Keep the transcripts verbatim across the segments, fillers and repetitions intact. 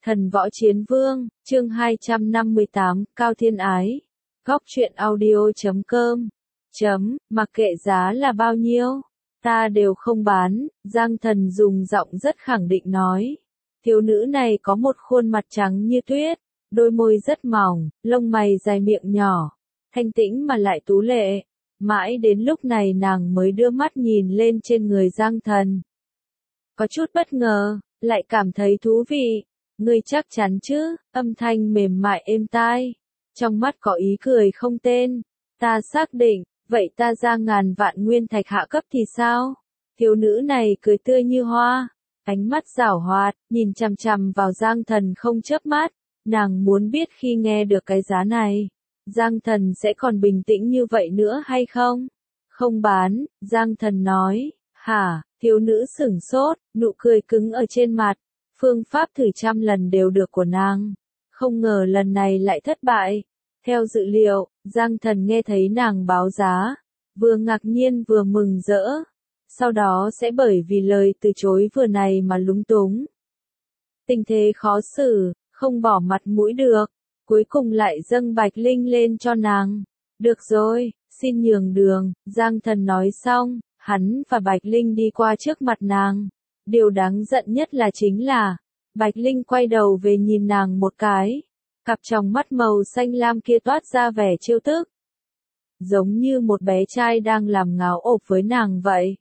Thần võ chiến vương, chương hai trăm năm mươi tám, Cao Thiên Ái. Góc truyện audio.com. Chấm, mặc kệ giá là bao nhiêu, ta đều không bán, Giang Thần dùng giọng rất khẳng định nói. Thiếu nữ này có một khuôn mặt trắng như tuyết, đôi môi rất mỏng, lông mày dài miệng nhỏ, thanh tĩnh mà lại tú lệ. Mãi đến lúc này nàng mới đưa mắt nhìn lên trên người Giang Thần. Có chút bất ngờ, lại cảm thấy thú vị. Ngươi chắc chắn chứ, âm thanh mềm mại êm tai. Trong mắt có ý cười không tên. Ta xác định, vậy ta ra ngàn vạn nguyên thạch hạ cấp thì sao? Thiếu nữ này cười tươi như hoa, ánh mắt giảo hoạt, nhìn chằm chằm vào Giang Thần không chớp mắt. Nàng muốn biết khi nghe được cái giá này, Giang Thần sẽ còn bình tĩnh như vậy nữa hay không? Không bán, Giang Thần nói. Hả? Thiếu nữ sửng sốt, nụ cười cứng ở trên mặt. Phương pháp thử trăm lần đều được của nàng. Không ngờ lần này lại thất bại. Theo dự liệu, Giang Thần nghe thấy nàng báo giá. Vừa ngạc nhiên vừa mừng rỡ. Sau đó sẽ bởi vì lời từ chối vừa này mà lúng túng. Tình thế khó xử, không bỏ mặt mũi được. Cuối cùng lại dâng Bạch Linh lên cho nàng. Được rồi, xin nhường đường, Giang Thần nói xong, hắn và Bạch Linh đi qua trước mặt nàng. Điều đáng giận nhất là chính là, Bạch Linh quay đầu về nhìn nàng một cái. Cặp tròng mắt màu xanh lam kia toát ra vẻ trêu tức. Giống như một bé trai đang làm ngáo ộp với nàng vậy.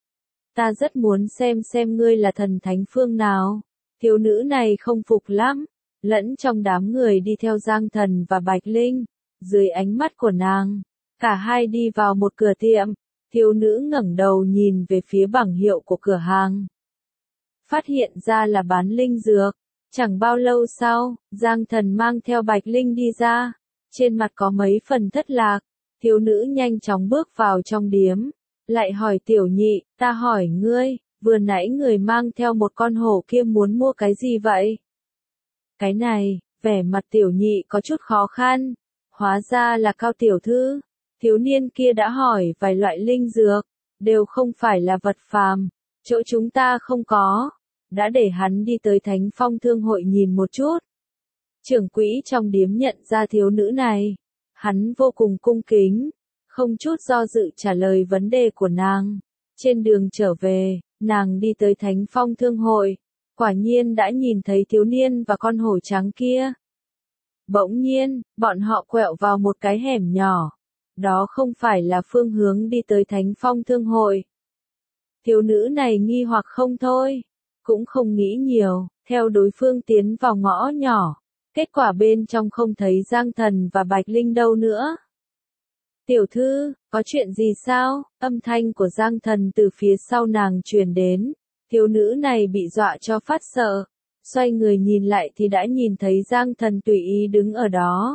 Ta rất muốn xem xem ngươi là thần thánh phương nào. Thiếu nữ này không phục lắm. Lẫn trong đám người đi theo Giang Thần và Bạch Linh. Dưới ánh mắt của nàng, cả hai đi vào một cửa tiệm. Thiếu nữ ngẩng đầu nhìn về phía bảng hiệu của cửa hàng. Phát hiện ra là bán linh dược. Chẳng bao lâu sau, Giang Thần mang theo Bạch Linh đi ra. Trên mặt có mấy phần thất lạc. Thiếu nữ nhanh chóng bước vào trong điếm. Lại hỏi tiểu nhị, ta hỏi ngươi, vừa nãy người mang theo một con hổ kia muốn mua cái gì vậy? Cái này, vẻ mặt tiểu nhị có chút khó khăn. Hóa ra là Cao tiểu thư. Thiếu niên kia đã hỏi vài loại linh dược. Đều không phải là vật phàm. Chỗ chúng ta không có. Đã để hắn đi tới Thánh Phong Thương hội nhìn một chút. Trưởng quỹ trong điếm nhận ra thiếu nữ này. Hắn vô cùng cung kính. Không chút do dự trả lời vấn đề của nàng. Trên đường trở về, nàng đi tới Thánh Phong Thương hội. Quả nhiên đã nhìn thấy thiếu niên và con hổ trắng kia. Bỗng nhiên, bọn họ quẹo vào một cái hẻm nhỏ. Đó không phải là phương hướng đi tới Thánh Phong Thương hội. Thiếu nữ này nghi hoặc không thôi. Cũng không nghĩ nhiều, theo đối phương tiến vào ngõ nhỏ. Kết quả bên trong không thấy Giang Thần và Bạch Linh đâu nữa. Tiểu thư, có chuyện gì sao? Âm thanh của Giang Thần từ phía sau nàng truyền đến. Thiếu nữ này bị dọa cho phát sợ. Xoay người nhìn lại thì đã nhìn thấy Giang Thần tùy ý đứng ở đó.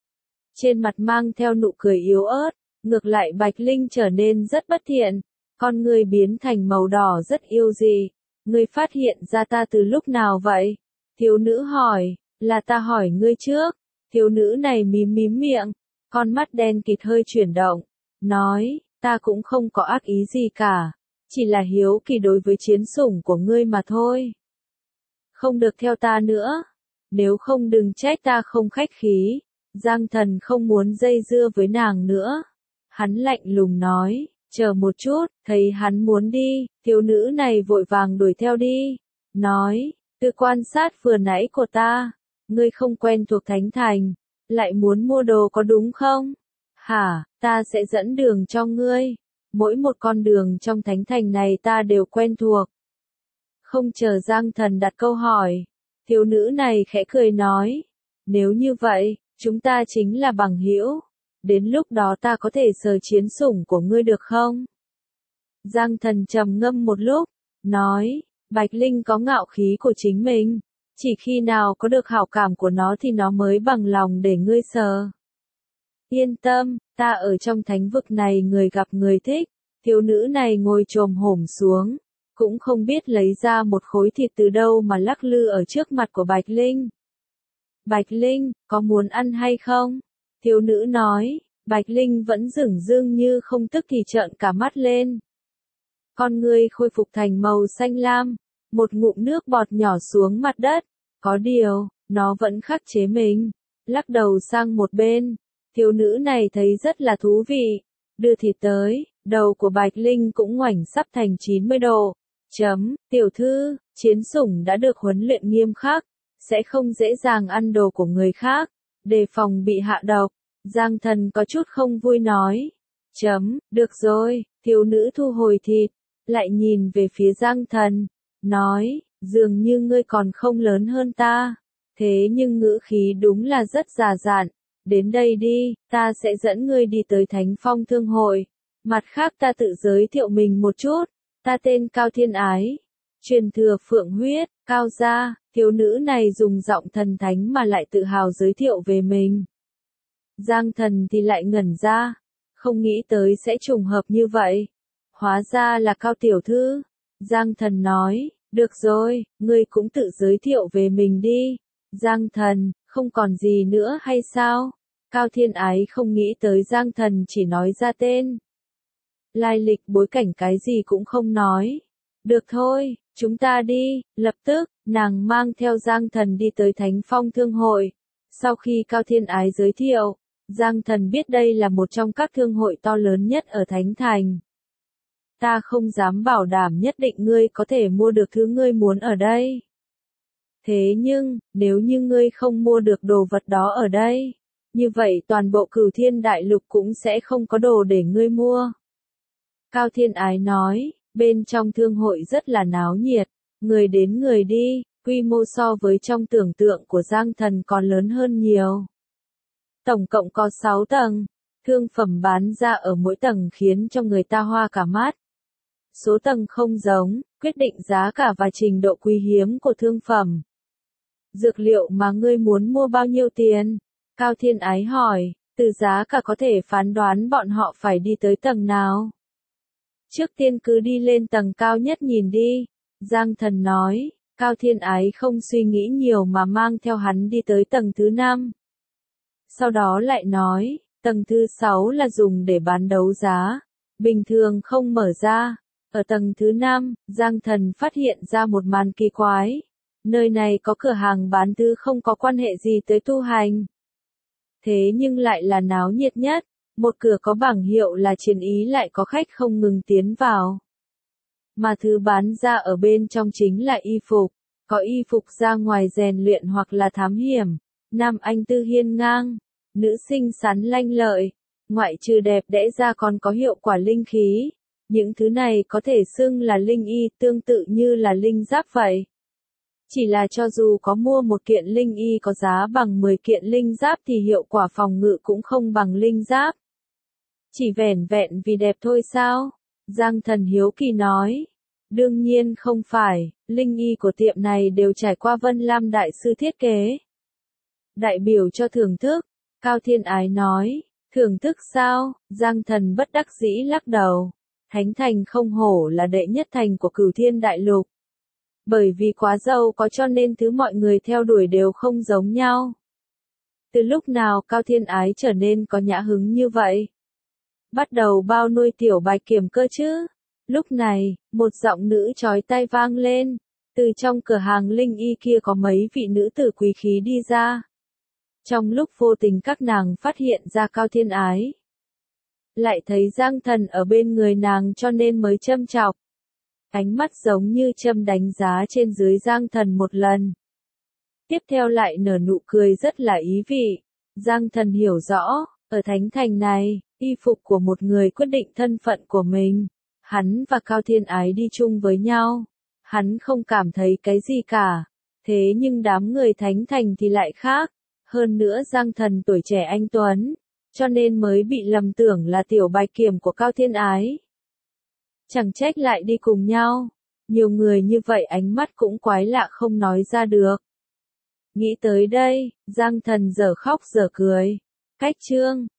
Trên mặt mang theo nụ cười yếu ớt. Ngược lại Bạch Linh trở nên rất bất thiện. Con người biến thành màu đỏ rất yêu dị. Ngươi phát hiện ra ta từ lúc nào vậy? Thiếu nữ hỏi, là ta hỏi ngươi trước. Thiếu nữ này mím mím miệng, con mắt đen kịt hơi chuyển động, nói, ta cũng không có ác ý gì cả, chỉ là hiếu kỳ đối với chiến sủng của ngươi mà thôi. Không được theo ta nữa, nếu không đừng trách ta không khách khí. Giang Thần không muốn dây dưa với nàng nữa. Hắn lạnh lùng nói. Chờ một chút, thấy hắn muốn đi, thiếu nữ này vội vàng đuổi theo đi. Nói, từ quan sát vừa nãy của ta, ngươi không quen thuộc Thánh Thành, lại muốn mua đồ có đúng không? Hả, ta sẽ dẫn đường cho ngươi. Mỗi một con đường trong Thánh Thành này ta đều quen thuộc. Không chờ Giang Thần đặt câu hỏi, thiếu nữ này khẽ cười nói. Nếu như vậy, chúng ta chính là bằng hữu. Đến lúc đó ta có thể sờ chiến sủng của ngươi được không? Giang Thần trầm ngâm một lúc, nói, Bạch Linh có ngạo khí của chính mình. Chỉ khi nào có được hảo cảm của nó thì nó mới bằng lòng để ngươi sờ. Yên tâm, ta ở trong thánh vực này người gặp người thích. Thiếu nữ này ngồi chồm hổm xuống, cũng không biết lấy ra một khối thịt từ đâu mà lắc lư ở trước mặt của Bạch Linh. Bạch Linh, có muốn ăn hay không? Thiếu nữ nói. Bạch Linh vẫn dửng dưng như không tức thì trợn cả mắt lên. Con ngươi khôi phục thành màu xanh lam. Một ngụm nước bọt nhỏ xuống mặt đất. Có điều, nó vẫn khắc chế mình, lắc đầu sang một bên. Thiếu nữ này thấy rất là thú vị. Đưa thịt tới, đầu của Bạch Linh cũng ngoảnh sắp thành chín mươi độ. Chấm, tiểu thư, chiến sủng đã được huấn luyện nghiêm khắc, sẽ không dễ dàng ăn đồ của người khác, đề phòng bị hạ độc. Giang Thần có chút không vui nói. Chấm, được rồi, thiếu nữ thu hồi thịt, lại nhìn về phía Giang Thần, nói, dường như ngươi còn không lớn hơn ta, thế nhưng ngữ khí đúng là rất già dặn. Đến đây đi, ta sẽ dẫn ngươi đi tới Thánh Phong Thương Hội. Mặt khác ta tự giới thiệu mình một chút, ta tên Cao Thiên Ái, truyền thừa Phượng huyết, Cao gia. Thiếu nữ này dùng giọng thần thánh mà lại tự hào giới thiệu về mình. Giang Thần thì lại ngẩn ra, không nghĩ tới sẽ trùng hợp như vậy. Hóa ra là Cao tiểu thư. Giang Thần nói, được rồi, ngươi cũng tự giới thiệu về mình đi. Giang Thần, không còn gì nữa hay sao? Cao Thiên Ái không nghĩ tới Giang Thần chỉ nói ra tên. Lai lịch bối cảnh cái gì cũng không nói. Được thôi, chúng ta đi. Lập tức, nàng mang theo Giang Thần đi tới Thánh Phong Thương Hội. Sau khi Cao Thiên Ái giới thiệu, Giang Thần biết đây là một trong các thương hội to lớn nhất ở Thánh Thành. Ta không dám bảo đảm nhất định ngươi có thể mua được thứ ngươi muốn ở đây. Thế nhưng, nếu như ngươi không mua được đồ vật đó ở đây, như vậy toàn bộ Cửu Thiên Đại Lục cũng sẽ không có đồ để ngươi mua. Cao Thiên Ái nói, bên trong thương hội rất là náo nhiệt, người đến người đi, quy mô so với trong tưởng tượng của Giang Thần còn lớn hơn nhiều. Tổng cộng có sáu tầng, thương phẩm bán ra ở mỗi tầng khiến cho người ta hoa cả mắt. Số tầng không giống, quyết định giá cả và trình độ quý hiếm của thương phẩm. Dược liệu mà ngươi muốn mua bao nhiêu tiền? Cao Thiên Ái hỏi, từ giá cả có thể phán đoán bọn họ phải đi tới tầng nào. Trước tiên cứ đi lên tầng cao nhất nhìn đi. Giang Thần nói, Cao Thiên Ái không suy nghĩ nhiều mà mang theo hắn đi tới tầng thứ năm. Sau đó lại nói, tầng thứ sáu là dùng để bán đấu giá, bình thường không mở ra. Ở tầng thứ năm, Giang Thần phát hiện ra một màn kỳ quái. Nơi này có cửa hàng bán thứ không có quan hệ gì tới tu hành. Thế nhưng lại là náo nhiệt nhất, một cửa có bảng hiệu là Chiến Ý lại có khách không ngừng tiến vào. Mà thứ bán ra ở bên trong chính là y phục, có y phục ra ngoài rèn luyện hoặc là thám hiểm, nam anh tư hiên ngang, nữ xinh xắn lanh lợi, ngoại trừ đẹp đẽ ra còn có hiệu quả linh khí. Những thứ này có thể xưng là linh y, tương tự như là linh giáp vậy. Chỉ là cho dù có mua một kiện linh y có giá bằng mười kiện linh giáp thì hiệu quả phòng ngự cũng không bằng linh giáp. Chỉ vẻn vẹn vì đẹp thôi sao? Giang Thần hiếu kỳ nói. Đương nhiên không phải, linh y của tiệm này đều trải qua Vân Lam đại sư thiết kế. Đại biểu cho thưởng thức, Cao Thiên Ái nói. Thưởng thức sao? Giang Thần bất đắc dĩ lắc đầu. Thánh Thành không hổ là đệ nhất thành của Cửu Thiên Đại Lục. Bởi vì quá giàu có cho nên thứ mọi người theo đuổi đều không giống nhau. Từ lúc nào Cao Thiên Ái trở nên có nhã hứng như vậy? Bắt đầu bao nuôi tiểu Bạch Kiểm cơ chứ? Lúc này, một giọng nữ chói tai vang lên. Từ trong cửa hàng linh y kia có mấy vị nữ tử quý khí đi ra. Trong lúc vô tình các nàng phát hiện ra Cao Thiên Ái. Lại thấy Giang Thần ở bên người nàng cho nên mới châm chọc. Ánh mắt giống như châm đánh giá trên dưới Giang Thần một lần. Tiếp theo lại nở nụ cười rất là ý vị. Giang Thần hiểu rõ, ở Thánh Thành này, y phục của một người quyết định thân phận của mình. Hắn và Cao Thiên Ái đi chung với nhau. Hắn không cảm thấy cái gì cả. Thế nhưng đám người Thánh Thành thì lại khác. Hơn nữa Giang Thần tuổi trẻ anh tuấn, cho nên mới bị lầm tưởng là tiểu Bạch Kiểm của Cao Thiên Ái. Chẳng trách lại đi cùng nhau. Nhiều người như vậy ánh mắt cũng quái lạ không nói ra được. Nghĩ tới đây, Giang Thần dở khóc dở cười. Cách chương